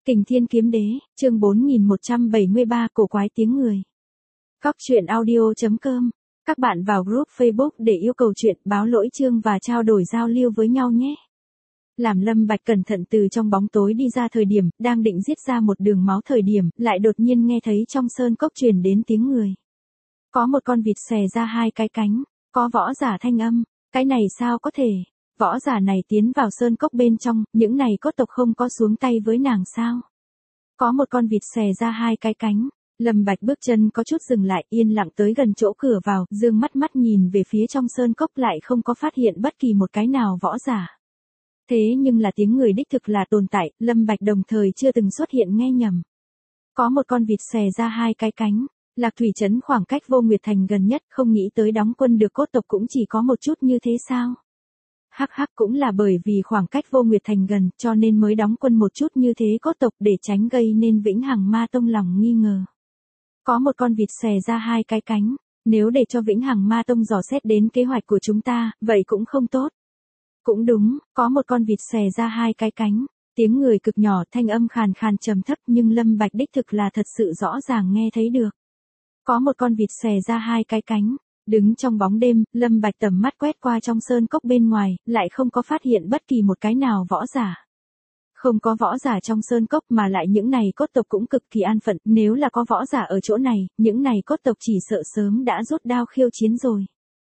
Kình Thiên Kiếm Đế, chương 4173 cổ quái tiếng người. Góc truyện audio.com. Các bạn vào group Facebook để yêu cầu chuyện, báo lỗi chương và trao đổi giao lưu với nhau nhé. Làm Lâm Bạch cẩn thận từ trong bóng tối đi ra thời điểm, đang định giết ra một đường máu thời điểm, lại đột nhiên nghe thấy trong sơn cốc truyền đến tiếng người. Có một con vịt xè ra hai cái cánh, có võ giả thanh âm, cái này sao có thể? Võ giả này tiến vào sơn cốc bên trong, những này cốt tộc không có xuống tay với nàng sao? Có một con vịt xè ra hai cái cánh, Lâm Bạch bước chân có chút dừng lại, yên lặng tới gần chỗ cửa vào, dương mắt nhìn về phía trong sơn cốc lại không có phát hiện bất kỳ một cái nào võ giả. Thế nhưng là tiếng người đích thực là tồn tại, Lâm Bạch đồng thời chưa từng xuất hiện nghe nhầm. Có một con vịt xè ra hai cái cánh, Lạc Thủy Trấn khoảng cách Vô Nguyệt Thành gần nhất, không nghĩ tới đóng quân được cốt tộc cũng chỉ có một chút như thế sao? Hắc hắc, cũng là bởi vì khoảng cách Vô Nguyệt Thành gần, cho nên mới đóng quân một chút như thế cốt tộc để tránh gây nên Vĩnh Hằng Ma Tông lòng nghi ngờ. Có một con vịt xè ra hai cái cánh, nếu để cho Vĩnh Hằng Ma Tông dò xét đến kế hoạch của chúng ta, vậy cũng không tốt. Cũng đúng, có một con vịt xè ra hai cái cánh, tiếng người cực nhỏ, thanh âm khàn khàn trầm thấp, nhưng Lâm Bạch đích thực là thật sự rõ ràng nghe thấy được. Có một con vịt xè ra hai cái cánh. Đứng trong bóng đêm, Lâm Bạch tầm mắt quét qua trong sơn cốc bên ngoài, lại không có phát hiện bất kỳ một cái nào võ giả. Không có võ giả trong sơn cốc mà lại những này cốt tộc cũng cực kỳ an phận, nếu là có võ giả ở chỗ này, những này cốt tộc chỉ sợ sớm đã rút đao khiêu chiến rồi.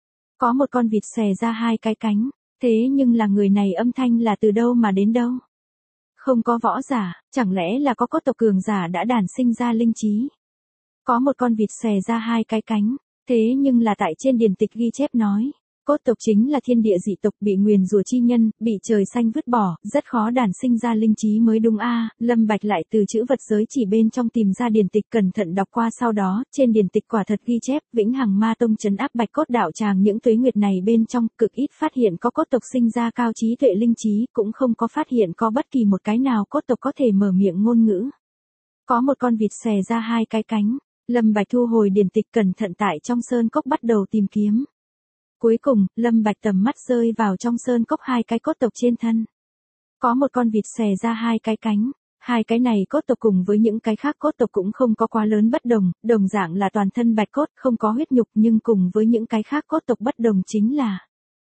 Có một con vịt xè ra hai cái cánh, thế nhưng là người này âm thanh là từ đâu mà đến đâu? Không có võ giả, chẳng lẽ là có cốt tộc cường giả đã đản sinh ra linh trí? Có một con vịt xè ra hai cái cánh. Thế nhưng là tại trên điển tịch ghi chép nói, cốt tộc chính là thiên địa dị tộc bị nguyền rủa chi nhân, bị trời xanh vứt bỏ, rất khó đản sinh ra linh trí mới đúng a. Lâm Bạch lại từ chữ vật giới chỉ bên trong tìm ra điển tịch cẩn thận đọc qua, sau đó, trên điển tịch quả thật ghi chép, Vĩnh Hằng Ma Tông trấn áp Bạch Cốt đạo tràng những tuế nguyệt này bên trong, cực ít phát hiện có cốt tộc sinh ra cao trí tuệ linh trí, cũng không có phát hiện có bất kỳ một cái nào cốt tộc có thể mở miệng ngôn ngữ. Có một con vịt xè ra hai cái cánh. Lâm Bạch thu hồi điển tịch, cẩn thận tại trong sơn cốc bắt đầu tìm kiếm. Cuối cùng, Lâm Bạch tầm mắt rơi vào trong sơn cốc hai cái cốt tộc trên thân. Có một con vịt xè ra hai cái cánh. Hai cái này cốt tộc cùng với những cái khác cốt tộc cũng không có quá lớn bất đồng, đồng dạng là toàn thân bạch cốt, không có huyết nhục, nhưng cùng với những cái khác cốt tộc bất đồng chính là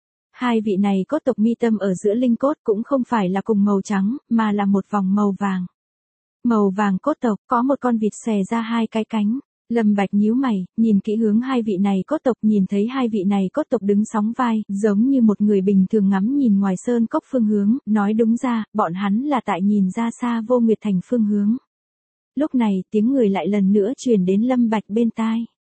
hai vị này cốt tộc mi tâm ở giữa linh cốt cũng không phải là cùng màu trắng, mà là một vòng màu vàng. Màu vàng cốt tộc, có một con vịt xè ra hai cái cánh. Lâm Bạch nhíu mày, nhìn kỹ hướng hai vị này cốt tộc, nhìn thấy hai vị này cốt tộc đứng sóng vai, giống như một người bình thường ngắm nhìn ngoài sơn cốc phương hướng, nói đúng ra, bọn hắn là tại nhìn ra xa Vô Nguyệt Thành phương hướng. Lúc này, tiếng người lại lần nữa truyền đến Lâm Bạch bên tai.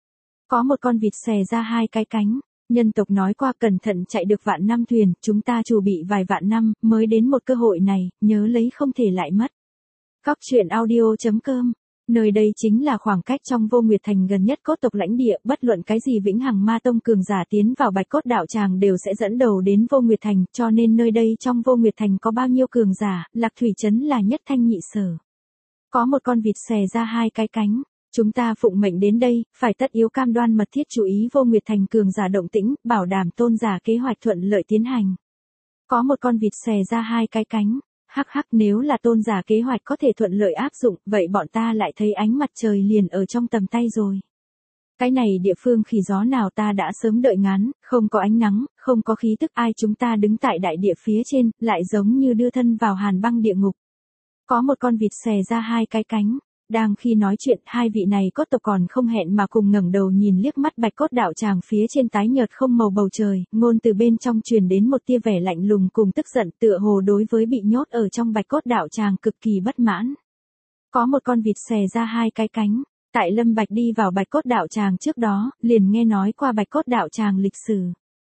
Có một con vịt xè ra hai cái cánh, nhân tộc nói qua cẩn thận chạy được vạn năm thuyền, chúng ta chuẩn bị vài vạn năm, mới đến một cơ hội này, nhớ lấy không thể lại mất. Góc truyện audio.com. Nơi đây chính là khoảng cách trong Vô Nguyệt Thành gần nhất cốt tộc lãnh địa, bất luận cái gì Vĩnh Hằng Ma Tông cường giả tiến vào Bạch Cốt đạo tràng đều sẽ dẫn đầu đến Vô Nguyệt Thành, cho nên nơi đây trong Vô Nguyệt Thành có bao nhiêu cường giả, Lạc Thủy Trấn là nhất thanh nhị sở. Có một con vịt xè ra hai cái cánh, chúng ta phụng mệnh đến đây, phải tất yếu cam đoan mật thiết chú ý Vô Nguyệt Thành cường giả động tĩnh, bảo đảm tôn giả kế hoạch thuận lợi tiến hành. Có một con vịt xè ra hai cái cánh. Hắc hắc, nếu là tôn giả kế hoạch có thể thuận lợi áp dụng, vậy bọn ta lại thấy ánh mặt trời liền ở trong tầm tay rồi. Cái này địa phương khỉ gió nào ta đã sớm đợi ngán, không có ánh nắng, không có khí tức, ai chúng ta đứng tại đại địa phía trên, lại giống như đưa thân vào hàn băng địa ngục. Có một con vịt xè ra hai cái cánh. Đang khi nói chuyện, hai vị này cốt tộc còn không hẹn mà cùng ngẩng đầu nhìn liếc mắt Bạch Cốt đạo tràng phía trên tái nhợt không màu bầu trời, ngôn từ bên trong truyền đến một tia vẻ lạnh lùng cùng tức giận, tựa hồ đối với bị nhốt ở trong Bạch Cốt đạo tràng cực kỳ bất mãn. Có một con vịt xè ra hai cái cánh, tại Lâm Bạch đi vào Bạch Cốt đạo tràng trước đó, liền nghe nói qua Bạch Cốt đạo tràng lịch sử.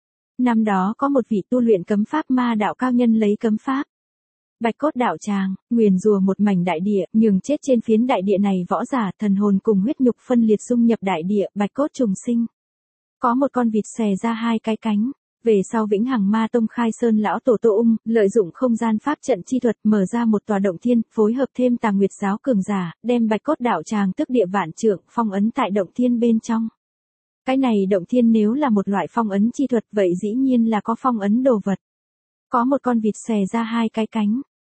Năm đó có một vị tu luyện cấm pháp ma đạo cao nhân lấy cấm pháp Bạch Cốt đạo tràng, nguyền rủa một mảnh đại địa, nhường chết trên phiến đại địa này võ giả, thần hồn cùng huyết nhục phân liệt dung nhập đại địa, bạch cốt trùng sinh. Có một con vịt xè ra hai cái cánh. Về sau Vĩnh Hằng Ma Tông khai sơn lão tổ Tô Ung, lợi dụng không gian pháp trận chi thuật, mở ra một tòa động thiên, phối hợp thêm Tà Nguyệt giáo cường giả, đem Bạch Cốt đạo tràng tức địa vạn trượng, phong ấn tại động thiên bên trong. Cái này động thiên nếu là một loại phong ấn chi thuật, vậy dĩ nhiên là có phong ấn đồ vật. Có một con vịt xè ra hai cái cánh.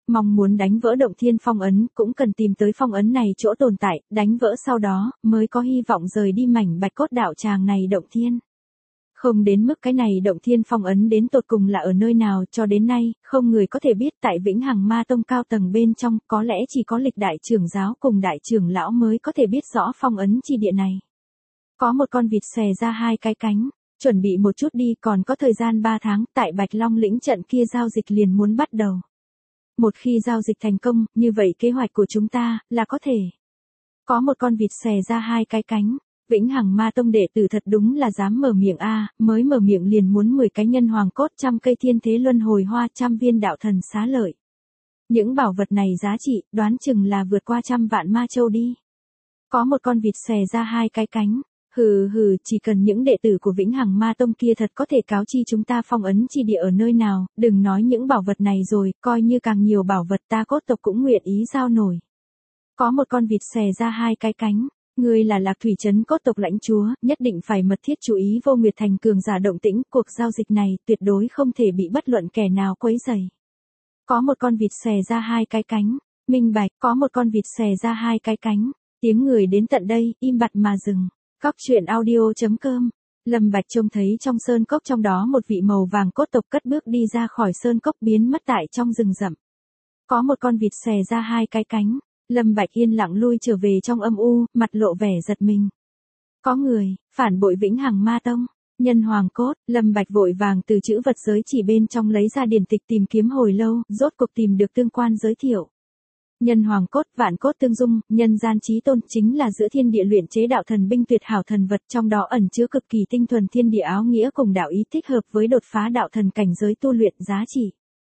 Mong muốn đánh vỡ động thiên phong ấn, cũng cần tìm tới phong ấn này chỗ tồn tại, đánh vỡ sau đó, mới có hy vọng rời đi mảnh bạch cốt đạo tràng này động thiên. Không đến mức cái này động thiên phong ấn đến tột cùng là ở nơi nào, cho đến nay, không người có thể biết. Tại Vĩnh Hằng Ma Tông cao tầng bên trong, có lẽ chỉ có lịch đại trưởng giáo cùng đại trưởng lão mới có thể biết rõ phong ấn chi địa này. Có một con vịt xòe ra hai cái cánh, chuẩn bị một chút đi, còn có thời gian 3 tháng, tại Bạch Long lĩnh trận kia giao dịch liền muốn bắt đầu. Một khi giao dịch thành công, như vậy kế hoạch của chúng ta, là có thể. Có một con vịt xòe ra hai cái cánh. Vĩnh Hằng Ma Tông đệ tử thật đúng là dám mở miệng a, mới mở miệng liền muốn 10 cái nhân hoàng cốt, 100 cây thiên thế luân hồi hoa, 100 viên đạo thần xá lợi. Những bảo vật này giá trị, đoán chừng là vượt qua 100 vạn ma châu đi. Có một con vịt xòe ra hai cái cánh. Hừ, chỉ cần những đệ tử của Vĩnh Hằng Ma Tông kia thật có thể cáo chi chúng ta phong ấn chi địa ở nơi nào, đừng nói những bảo vật này rồi, coi như càng nhiều bảo vật ta cốt tộc cũng nguyện ý giao nổi. Có một con vịt xòe ra hai cái cánh. Ngươi là Lạc Thủy Trấn cốt tộc lãnh chúa, nhất định phải mật thiết chú ý Vô Nguyệt Thành cường giả động tĩnh, cuộc giao dịch này tuyệt đối không thể bị bất luận kẻ nào quấy rầy. Có một con vịt xòe ra hai cái cánh, minh bạch, có một con vịt xòe ra hai cái cánh, tiếng người đến tận đây, im bặt mà dừng. Cóc truyện audio.com. Lâm Bạch trông thấy trong sơn cốc trong đó một vị màu vàng cốt tộc cất bước đi ra khỏi sơn cốc biến mất tại trong rừng rậm. Có một con vịt xòe ra hai cái cánh. Lâm Bạch yên lặng lui trở về trong âm u, mặt lộ vẻ giật mình. Có người, phản bội Vĩnh Hằng Ma Tông, nhân hoàng cốt, Lâm Bạch vội vàng từ chữ vật giới chỉ bên trong lấy ra điển tịch tìm kiếm hồi lâu, rốt cuộc tìm được tương quan giới thiệu. Nhân hoàng cốt, vạn cốt tương dung, nhân gian chí tôn chính là giữa thiên địa luyện chế đạo thần binh tuyệt hảo thần vật, trong đó ẩn chứa cực kỳ tinh thuần thiên địa áo nghĩa cùng đạo ý, thích hợp với đột phá đạo thần cảnh giới tu luyện, giá trị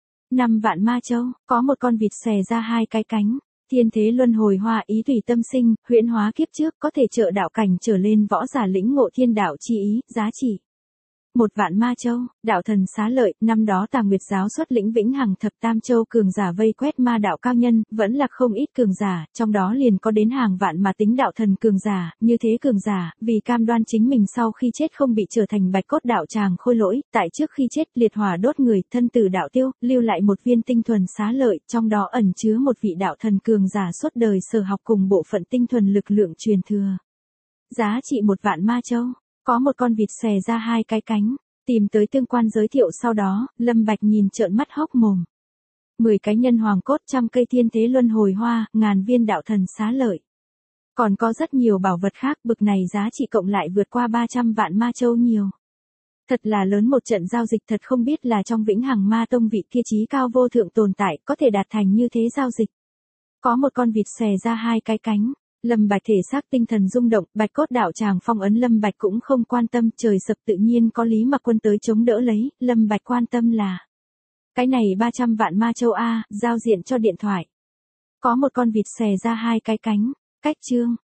5 vạn ma châu. Có một con vịt xòe ra hai cái cánh. Thiên thế luân hồi hoa, ý tùy tâm sinh, huyễn hóa kiếp trước, có thể trợ đạo cảnh trở lên võ giả lĩnh ngộ thiên đạo chi ý, giá trị 1 vạn ma châu. Đạo thần xá lợi, năm đó Tà Nguyệt giáo xuất lĩnh Vĩnh Hằng thập tam châu cường giả vây quét ma đạo cao nhân, vẫn là không ít cường giả, trong đó liền có đến hàng vạn mà tính đạo thần cường giả, như thế cường giả, vì cam đoan chính mình sau khi chết không bị trở thành bạch cốt đạo tràng khôi lỗi, tại trước khi chết liệt hỏa đốt người, thân tử đạo tiêu, lưu lại một viên tinh thuần xá lợi, trong đó ẩn chứa một vị đạo thần cường giả suốt đời sở học cùng bộ phận tinh thuần lực lượng truyền thừa. Giá trị 1 vạn ma châu. Có một con vịt xòe ra hai cái cánh, tìm tới tương quan giới thiệu sau đó, Lâm Bạch nhìn trợn mắt hốc mồm. 10 cái nhân hoàng cốt, 100 cây thiên thế luân hồi hoa, 1000 viên đạo thần xá lợi. Còn có rất nhiều bảo vật khác, bực này giá trị cộng lại vượt qua 300 vạn ma châu nhiều. Thật là lớn một trận giao dịch, thật không biết là trong Vĩnh Hằng Ma Tông vị kia chí cao vô thượng tồn tại, có thể đạt thành như thế giao dịch. Có một con vịt xòe ra hai cái cánh. Lâm Bạch thể xác tinh thần rung động, bạch cốt đạo tràng phong ấn Lâm Bạch cũng không quan tâm, trời sập tự nhiên có Lý Mặc Quân tới chống đỡ lấy, Lâm Bạch quan tâm là cái này 300 vạn ma châu a, giao diện cho điện thoại. Có một con vịt xòe ra hai cái cánh, cách chương.